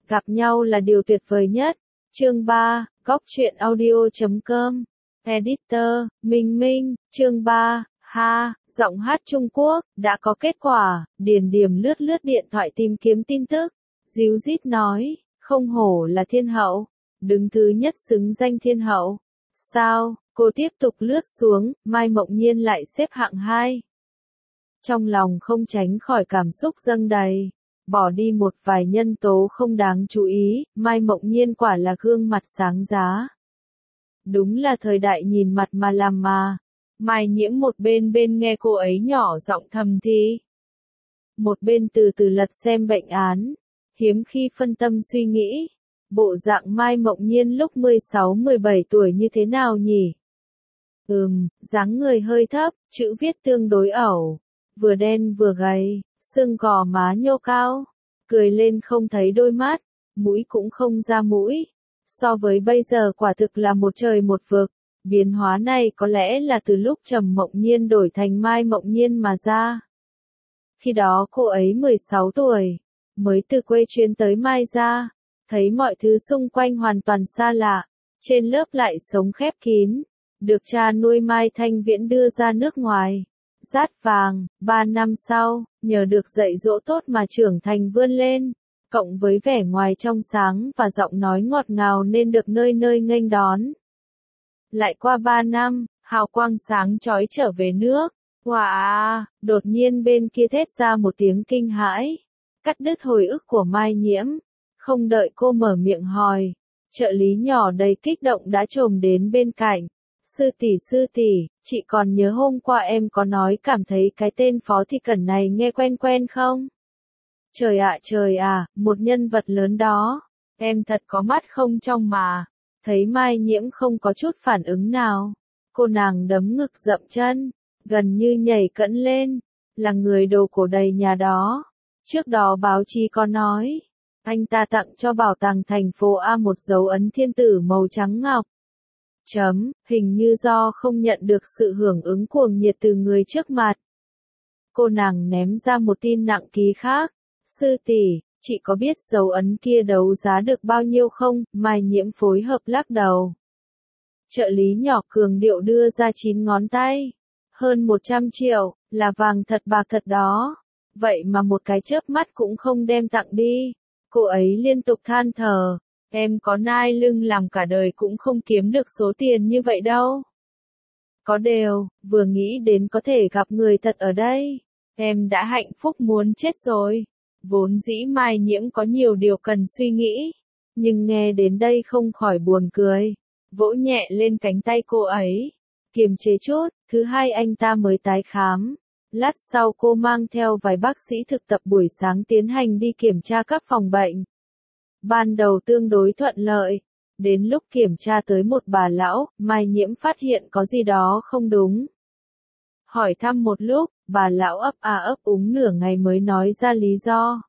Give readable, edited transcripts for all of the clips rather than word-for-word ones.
Gặp nhau là điều tuyệt vời nhất. Chương 3, Góc truyện audio.com. Editor, Minh Minh, chương 3, giọng hát Trung Quốc, đã có kết quả. Điền Điềm lướt lướt điện thoại tìm kiếm tin tức. Díu dít nói, không hổ là thiên hậu. Đứng thứ nhất xứng danh thiên hậu. Sao, cô tiếp tục lướt xuống, Mai Mộng Nhiên lại xếp hạng 2. Trong lòng không tránh khỏi cảm xúc dâng đầy. Bỏ đi một vài nhân tố không đáng chú ý, Mai Mộng Nhiên quả là gương mặt sáng giá. Đúng là thời đại nhìn mặt mà làm mà. Mai Nhiễm một bên nghe cô ấy nhỏ giọng thầm thì. Một bên từ từ lật xem bệnh án. Hiếm khi phân tâm suy nghĩ. Bộ dạng Mai Mộng Nhiên lúc 16-17 tuổi như thế nào nhỉ? Dáng người hơi thấp, chữ viết tương đối ẩu. Vừa đen vừa gầy, xương gò má nhô cao. Cười lên không thấy đôi mắt, mũi cũng không ra mũi. So với bây giờ quả thực là một trời một vực. Biến hóa này có lẽ là từ lúc Trầm Mộng Nhiên đổi thành Mai Mộng Nhiên mà ra. Khi đó cô ấy 16 tuổi, mới từ quê chuyến tới Mai gia, thấy mọi thứ xung quanh hoàn toàn xa lạ, trên lớp lại sống khép kín, được cha nuôi Mai Thanh Viễn đưa ra nước ngoài. Dát vàng, 3 năm sau, nhờ được dạy dỗ tốt mà trưởng thành vươn lên, cộng với vẻ ngoài trong sáng và giọng nói ngọt ngào nên được nơi nơi nghênh đón. Lại qua 3 năm, hào quang sáng chói trở về nước. Wow, đột nhiên bên kia thét ra một tiếng kinh hãi, cắt đứt hồi ức của Mai Nhiễm. Không đợi cô mở miệng hỏi, trợ lý nhỏ đầy kích động đã chồm đến bên cạnh. Sư tỷ, chị còn nhớ hôm qua em có nói cảm thấy cái tên Phó Thị Cẩn này nghe quen quen không? Trời ạ, một nhân vật lớn đó. Em thật có mắt không trong mà. Thấy Mai Nhiễm không có chút phản ứng nào. Cô nàng đấm ngực dậm chân, gần như nhảy cẫng lên. Là người đồ cổ đầy nhà đó. Trước đó báo chí có nói, anh ta tặng cho bảo tàng thành phố A một dấu ấn thiên tử màu trắng ngọc. Hình như do không nhận được sự hưởng ứng cuồng nhiệt từ người trước mặt. Cô nàng ném ra một tin nặng ký khác. Sư tỷ, chị có biết dấu ấn kia đấu giá được bao nhiêu không? Mai Nhiễm phối hợp lắc đầu. Trợ lý nhỏ cường điệu đưa ra 9 ngón tay. Hơn 100 triệu, là vàng thật bạc thật đó. Vậy mà một cái chớp mắt cũng không đem tặng đi. Cô ấy liên tục than thở. Em có nai lưng làm cả đời cũng không kiếm được số tiền như vậy đâu. Có điều, vừa nghĩ đến có thể gặp người thật ở đây, em đã hạnh phúc muốn chết rồi. Vốn dĩ Mai Nhiễm có nhiều điều cần suy nghĩ, nhưng nghe đến đây không khỏi buồn cười, vỗ nhẹ lên cánh tay cô ấy. Kiềm chế chút, thứ hai anh ta mới tái khám. Lát sau cô mang theo vài bác sĩ thực tập buổi sáng tiến hành đi kiểm tra các phòng bệnh. Ban đầu tương đối thuận lợi. Đến lúc kiểm tra tới một bà lão, Mai Nhiễm phát hiện có gì đó không đúng. Hỏi thăm một lúc, bà lão ấp úng nửa ngày mới nói ra lý do.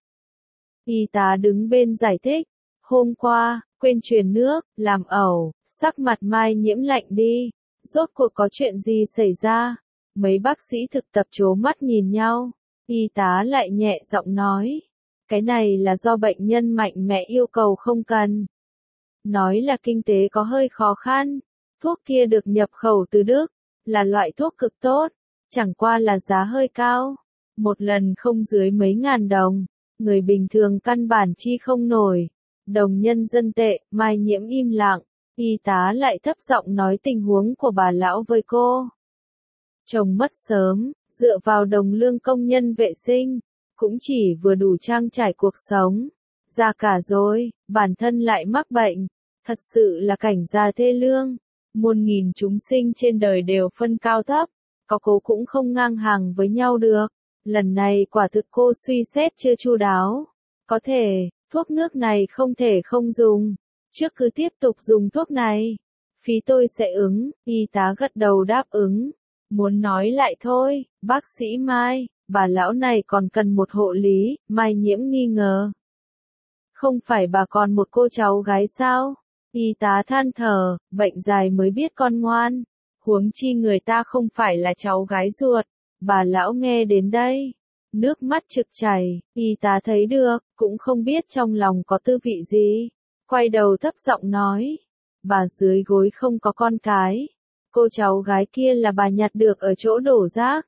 Y tá đứng bên giải thích. Hôm qua, quên truyền nước, làm ẩu, sắc mặt Mai Nhiễm lạnh đi. Rốt cuộc có chuyện gì xảy ra? Mấy bác sĩ thực tập trố mắt nhìn nhau. Y tá lại nhẹ giọng nói. Cái này là do bệnh nhân mạnh mẽ yêu cầu không cần. Nói là kinh tế có hơi khó khăn. Thuốc kia được nhập khẩu từ Đức, là loại thuốc cực tốt. Chẳng qua là giá hơi cao. Một lần không dưới mấy ngàn đồng. Người bình thường căn bản chi không nổi. Đồng nhân dân tệ, Mai Nhiễm im lặng. Y tá lại thấp giọng nói tình huống của bà lão với cô. Chồng mất sớm, dựa vào đồng lương công nhân vệ sinh. Cũng chỉ vừa đủ trang trải cuộc sống. Già cả rồi, bản thân lại mắc bệnh. Thật sự là cảnh già thê lương. Muôn nghìn chúng sinh trên đời đều phân cao thấp. Có cố cũng không ngang hàng với nhau được. Lần này quả thực cô suy xét chưa chu đáo. Có thể, thuốc nước này không thể không dùng. Trước cứ tiếp tục dùng thuốc này. Phí tôi sẽ ứng, y tá gật đầu đáp ứng. Muốn nói lại thôi, bác sĩ Mai. Bà lão này còn cần một hộ lý, Mai Nhiễm nghi ngờ. Không phải bà còn một cô cháu gái sao? Y tá than thở, bệnh dài mới biết con ngoan. Huống chi người ta không phải là cháu gái ruột. Bà lão nghe đến đây, Nước mắt trực chảy, y tá thấy được, cũng không biết trong lòng có tư vị gì. Quay đầu thấp giọng nói, bà dưới gối không có con cái. Cô cháu gái kia là bà nhặt được ở chỗ đổ rác.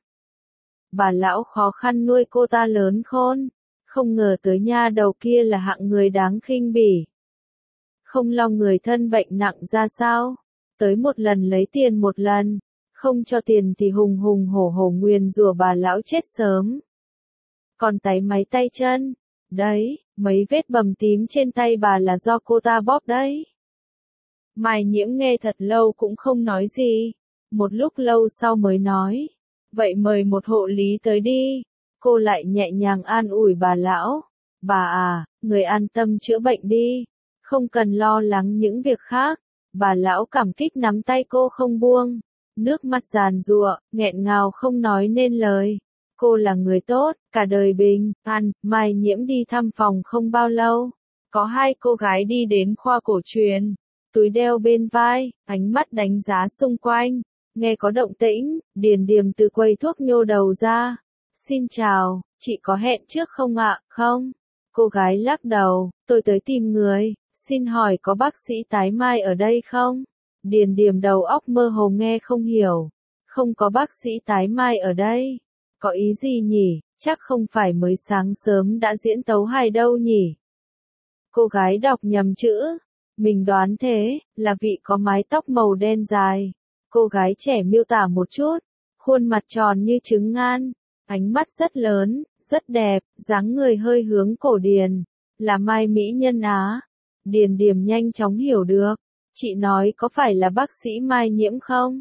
Bà lão khó khăn nuôi cô ta lớn khôn. Không ngờ tới nha đầu kia là hạng người đáng khinh bỉ. Không lo người thân bệnh nặng ra sao. Tới một lần lấy tiền một lần. Không cho tiền thì hùng hùng hổ hổ nguyền rủa bà lão chết sớm. Còn táy máy tay chân. Đấy, mấy vết bầm tím trên tay bà là do cô ta bóp đấy. Mai Nhiễm nghe thật lâu cũng không nói gì. Một lúc lâu sau mới nói. Vậy mời một hộ lý tới đi. Cô lại nhẹ nhàng an ủi bà lão. Bà à, người an tâm chữa bệnh đi. Không cần lo lắng những việc khác. Bà lão cảm kích nắm tay cô không buông. Nước mắt giàn giụa, nghẹn ngào không nói nên lời. Cô là người tốt, cả đời bình an. Mai Nhiễm đi thăm phòng không bao lâu. Có hai cô gái đi đến khoa cổ truyền. Túi đeo bên vai, ánh mắt đánh giá xung quanh. Nghe có động tĩnh, Điền Điềm từ quầy thuốc nhô đầu ra. Xin chào, chị có hẹn trước không ạ? Không. Cô gái lắc đầu, tôi tới tìm người. Xin hỏi có bác sĩ Tái Mai ở đây không? Điền Điềm đầu óc mơ hồ nghe không hiểu. Không có bác sĩ Tái Mai ở đây. Có ý gì nhỉ? Chắc không phải mới sáng sớm đã diễn tấu hài đâu nhỉ? Cô gái đọc nhầm chữ. Mình đoán thế, là vị có mái tóc màu đen dài. Cô gái trẻ miêu tả một chút. Khuôn mặt tròn như trứng ngan. Ánh mắt rất lớn, rất đẹp, dáng người hơi hướng cổ điển. Là Mai mỹ nhân Á. Điền Điềm nhanh chóng hiểu được. Chị nói có phải là bác sĩ Mai Nhiễm không?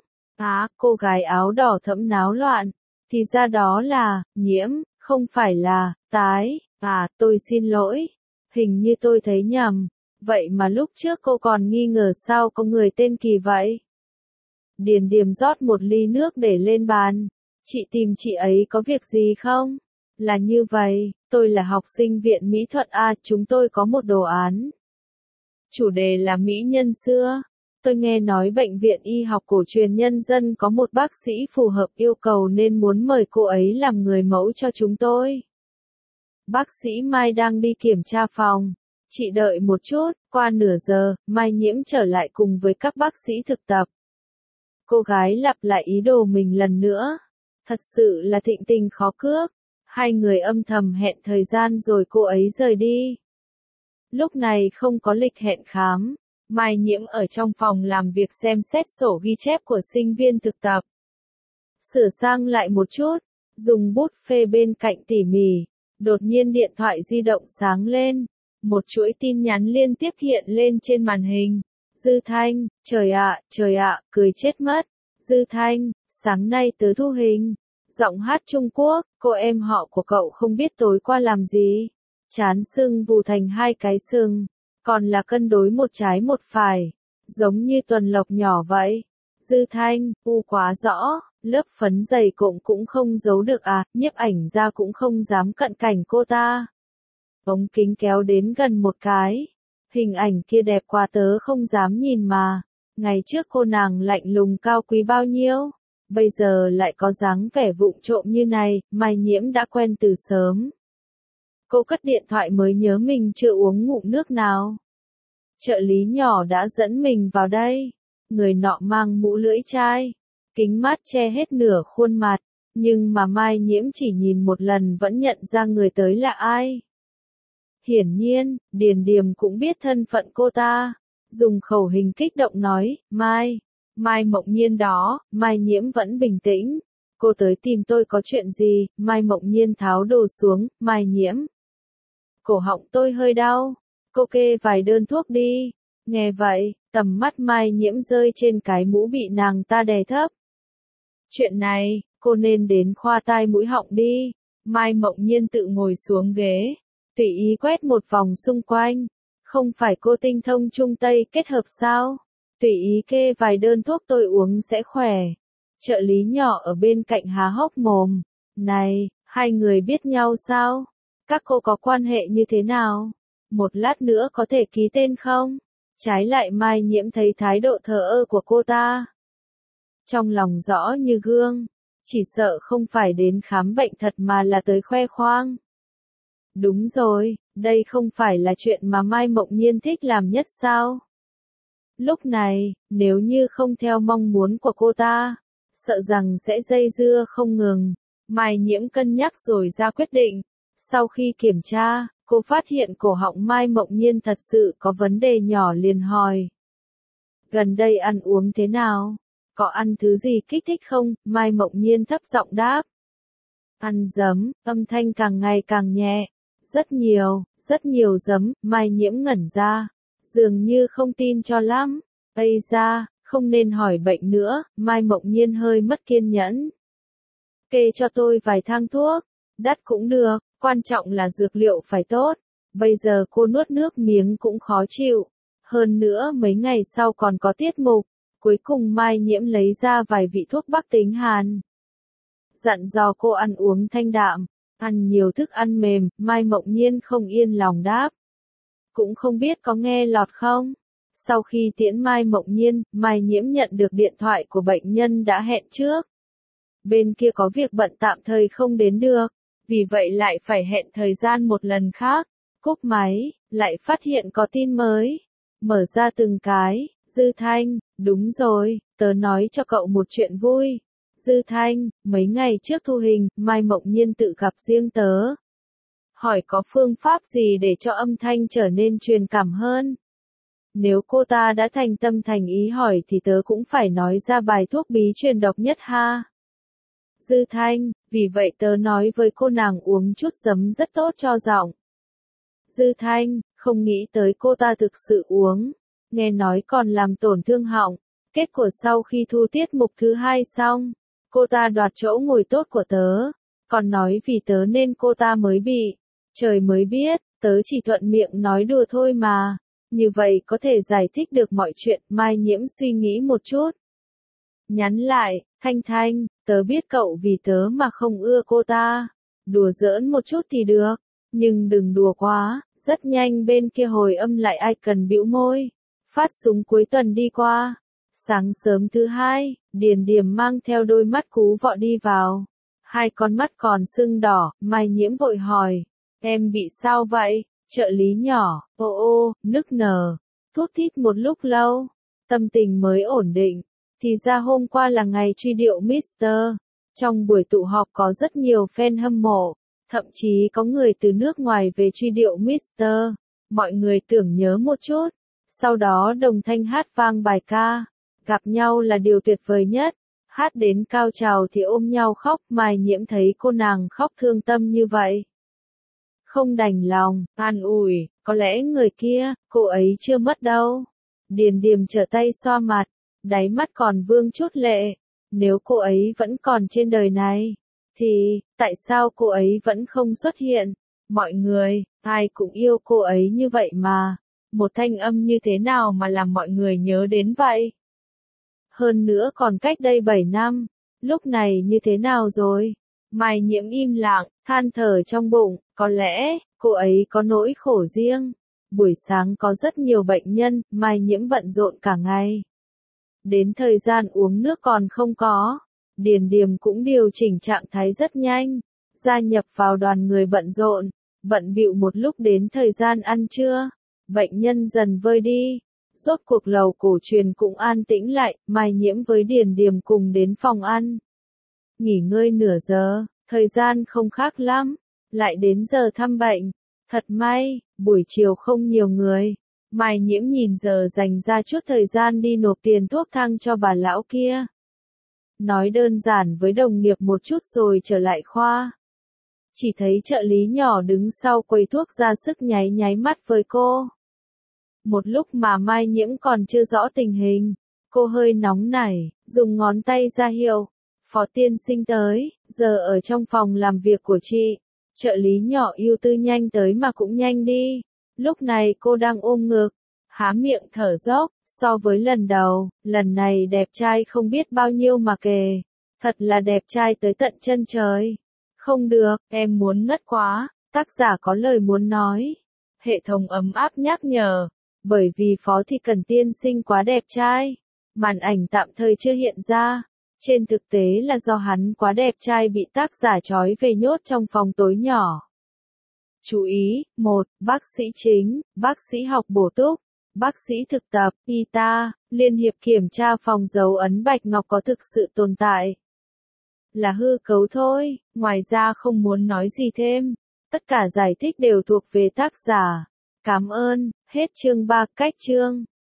Cô gái áo đỏ thẫm náo loạn. Thì ra đó là, Nhiễm, không phải là, Tái. Tôi xin lỗi. Hình như tôi thấy nhầm. Vậy mà lúc trước cô còn nghi ngờ sao có người tên Kỳ vậy? Điền Điềm rót một ly nước để lên bàn. Chị tìm chị ấy có việc gì không? Là như vậy, tôi là học sinh viện mỹ thuật chúng tôi có một đồ án. Chủ đề là mỹ nhân xưa. Tôi nghe nói bệnh viện y học cổ truyền nhân dân có một bác sĩ phù hợp yêu cầu nên muốn mời cô ấy làm người mẫu cho chúng tôi. Bác sĩ Mai đang đi kiểm tra phòng. Chị đợi một chút, qua nửa giờ, Mai Nhiễm trở lại cùng với các bác sĩ thực tập. Cô gái lặp lại ý đồ mình lần nữa. Thật sự là thịnh tình khó cước. Hai người âm thầm hẹn thời gian rồi cô ấy rời đi. Lúc này không có lịch hẹn khám. Mai Nhiễm ở trong phòng làm việc xem xét sổ ghi chép của sinh viên thực tập. Sửa sang lại một chút, dùng bút phê bên cạnh tỉ mỉ. Đột nhiên điện thoại di động sáng lên. Một chuỗi tin nhắn liên tiếp hiện lên trên màn hình. Dư Thanh, trời ạ, cười chết mất. Dư Thanh, sáng nay tớ thu hình. Giọng hát Trung Quốc, cô em họ của cậu không biết tối qua làm gì. Trán sưng vù thành hai cái sưng. Còn là cân đối một trái một phải. Giống như tuần lộc nhỏ vậy. Dư Thanh, quá rõ. Lớp phấn dày cộm cũng không giấu được nhiếp ảnh ra cũng không dám cận cảnh cô ta. Ống kính kéo đến gần một cái. Hình ảnh kia đẹp quá tớ không dám nhìn mà. Ngày trước cô nàng lạnh lùng cao quý bao nhiêu. Bây giờ lại có dáng vẻ vụng trộm như này, Mai Nhiễm đã quen từ sớm. Cô cất điện thoại mới nhớ mình chưa uống ngụm nước nào. Trợ lý nhỏ đã dẫn mình vào đây. Người nọ mang mũ lưỡi chai. Kính mát che hết nửa khuôn mặt. Nhưng mà Mai Nhiễm chỉ nhìn một lần vẫn nhận ra người tới là ai. Hiển nhiên, Điền Điềm cũng biết thân phận cô ta. Dùng khẩu hình kích động nói, Mai Mộng Nhiên đó. Mai Nhiễm vẫn bình tĩnh. Cô tới tìm tôi có chuyện gì? Mai Mộng Nhiên tháo đồ xuống. Mai Nhiễm. Cổ họng tôi hơi đau. Cô kê vài đơn thuốc đi. Nghe vậy, tầm mắt Mai Nhiễm rơi trên cái mũ bị nàng ta đè thấp. Chuyện này, cô nên đến khoa tai mũi họng đi. Mai Mộng Nhiên tự ngồi xuống ghế. Tùy ý quét một vòng xung quanh. Không phải cô tinh thông Trung Tây kết hợp sao? Tùy ý kê vài đơn thuốc tôi uống sẽ khỏe. Trợ lý nhỏ ở bên cạnh há hốc mồm. Này, hai người biết nhau sao? Các cô có quan hệ như thế nào? Một lát nữa có thể ký tên không? Trái lại Mai Nhiễm thấy thái độ thờ ơ của cô ta. Trong lòng rõ như gương. chỉ sợ không phải đến khám bệnh thật mà là tới khoe khoang. Đúng rồi, đây không phải là chuyện mà Mai Mộng Nhiên thích làm nhất sao? Lúc này, nếu như không theo mong muốn của cô ta, sợ rằng sẽ dây dưa không ngừng. Mai Nhiễm cân nhắc rồi ra quyết định. Sau khi kiểm tra, cô phát hiện cổ họng Mai Mộng Nhiên thật sự có vấn đề nhỏ liền hỏi. Gần đây ăn uống thế nào? Có ăn thứ gì kích thích không? Mai Mộng Nhiên thấp giọng đáp. Ăn giấm, âm thanh càng ngày càng nhẹ. Rất nhiều giấm, Mai Nhiễm ngẩn ra. Dường như không tin cho lắm. Ây da, không nên hỏi bệnh nữa, Mai Mộng Nhiên hơi mất kiên nhẫn. Kê cho tôi vài thang thuốc, đắt cũng được, quan trọng là dược liệu phải tốt. Bây giờ cô nuốt nước miếng cũng khó chịu. Hơn nữa mấy ngày sau còn có tiết mục. Cuối cùng Mai Nhiễm lấy ra vài vị thuốc Bắc tính Hàn. Dặn dò cô ăn uống thanh đạm, ăn nhiều thức ăn mềm, Mai Mộng Nhiên không yên lòng đáp. Cũng không biết có nghe lọt không? Sau khi tiễn Mai Mộng Nhiên, Mai Nhiễm nhận được điện thoại của bệnh nhân đã hẹn trước. Bên kia có việc bận tạm thời không đến được, vì vậy lại phải hẹn thời gian một lần khác. Cúp máy, lại phát hiện có tin mới. Mở ra từng cái, Dư Thanh, đúng rồi, tớ nói cho cậu một chuyện vui. Dư Thanh, mấy ngày trước thu hình, Mai Mộng Nhiên tự gặp riêng tớ. Hỏi có phương pháp gì để cho âm thanh trở nên truyền cảm hơn? Nếu cô ta đã thành tâm thành ý hỏi thì tớ cũng phải nói ra bài thuốc bí truyền độc nhất ha. Dư Thanh, vì vậy tớ nói với cô nàng uống chút giấm rất tốt cho giọng. Dư Thanh, không nghĩ tới cô ta thực sự uống. Nghe nói còn làm tổn thương họng. Kết quả sau khi thu tiết mục thứ 2 xong, cô ta đoạt chỗ ngồi tốt của tớ. Còn nói vì tớ nên cô ta mới bị. Trời mới biết, tớ chỉ thuận miệng nói đùa thôi mà. Như vậy có thể giải thích được mọi chuyện. Mai Nhiễm suy nghĩ một chút. Nhắn lại, Thanh Thanh, tớ biết cậu vì tớ mà không ưa cô ta. Đùa giỡn một chút thì được. Nhưng đừng đùa quá. Rất nhanh bên kia hồi âm lại ai cần bĩu môi. Phát súng cuối tuần đi qua. Sáng sớm thứ 2, Điền Điềm mang theo đôi mắt cú vọ đi vào. Hai con mắt còn sưng đỏ, Mai Nhiễm vội hỏi. Em bị sao vậy? Trợ lý nhỏ, ô, nức nở. Thút thít một lúc lâu. Tâm tình mới ổn định. Thì ra hôm qua là ngày truy điệu Mr. Trong buổi tụ họp có rất nhiều fan hâm mộ. Thậm chí có người từ nước ngoài về truy điệu Mr. Mọi người tưởng nhớ một chút. Sau đó đồng thanh hát vang bài ca. Gặp nhau là điều tuyệt vời nhất. Hát đến cao trào thì ôm nhau khóc. Mai Nhiễm thấy cô nàng khóc thương tâm như vậy. Không đành lòng, an ủi, có lẽ người kia, cô ấy chưa mất đâu. Điền Điềm trở tay xoa mặt, đáy mắt còn vương chút lệ. Nếu cô ấy vẫn còn trên đời này, thì, tại sao cô ấy vẫn không xuất hiện? Mọi người, ai cũng yêu cô ấy như vậy mà. Một thanh âm như thế nào mà làm mọi người nhớ đến vậy? Hơn nữa còn cách đây 7 năm, lúc này như thế nào rồi? Mai Nhiễm im lặng, than thở trong bụng, có lẽ, cô ấy có nỗi khổ riêng. Buổi sáng có rất nhiều bệnh nhân, Mai Nhiễm bận rộn cả ngày. Đến thời gian uống nước còn không có. Điền Điềm cũng điều chỉnh trạng thái rất nhanh, gia nhập vào đoàn người bận rộn, bận bịu một lúc đến thời gian ăn trưa. Bệnh nhân dần vơi đi. Rốt cuộc lầu cổ truyền cũng an tĩnh lại, Mai Nhiễm với Điền Điềm cùng đến phòng ăn. Nghỉ ngơi nửa giờ, thời gian không khác lắm, lại đến giờ thăm bệnh. Thật may, buổi chiều không nhiều người. Mai Nhiễm nhìn giờ dành ra chút thời gian đi nộp tiền thuốc thang cho bà lão kia. Nói đơn giản với đồng nghiệp một chút rồi trở lại khoa. Chỉ thấy trợ lý nhỏ đứng sau quầy thuốc ra sức nháy nháy mắt với cô. Một lúc mà Mai Nhiễm còn chưa rõ tình hình, cô hơi nóng nảy, dùng ngón tay ra hiệu. Phó tiên sinh tới, giờ ở trong phòng làm việc của chị. Trợ lý nhỏ ưu tư nhanh tới mà cũng nhanh đi. Lúc này cô đang ôm ngực, há miệng thở dốc, so với lần đầu, lần này đẹp trai không biết bao nhiêu mà kể. Thật là đẹp trai tới tận chân trời. Không được, em muốn ngất quá, tác giả có lời muốn nói. Hệ thống ấm áp nhắc nhở, bởi vì Phó Thị Cần tiên sinh quá đẹp trai. Màn ảnh tạm thời chưa hiện ra. Trên thực tế là do hắn quá đẹp trai bị tác giả trói về nhốt trong phòng tối nhỏ. Chú ý, 1. Bác sĩ chính, bác sĩ học bổ túc, bác sĩ thực tập, y-ta, Liên hiệp kiểm tra phòng dấu ấn Bạch Ngọc có thực sự tồn tại. Là hư cấu thôi, ngoài ra không muốn nói gì thêm. Tất cả giải thích đều thuộc về tác giả. Cảm ơn, hết chương 3 cách chương.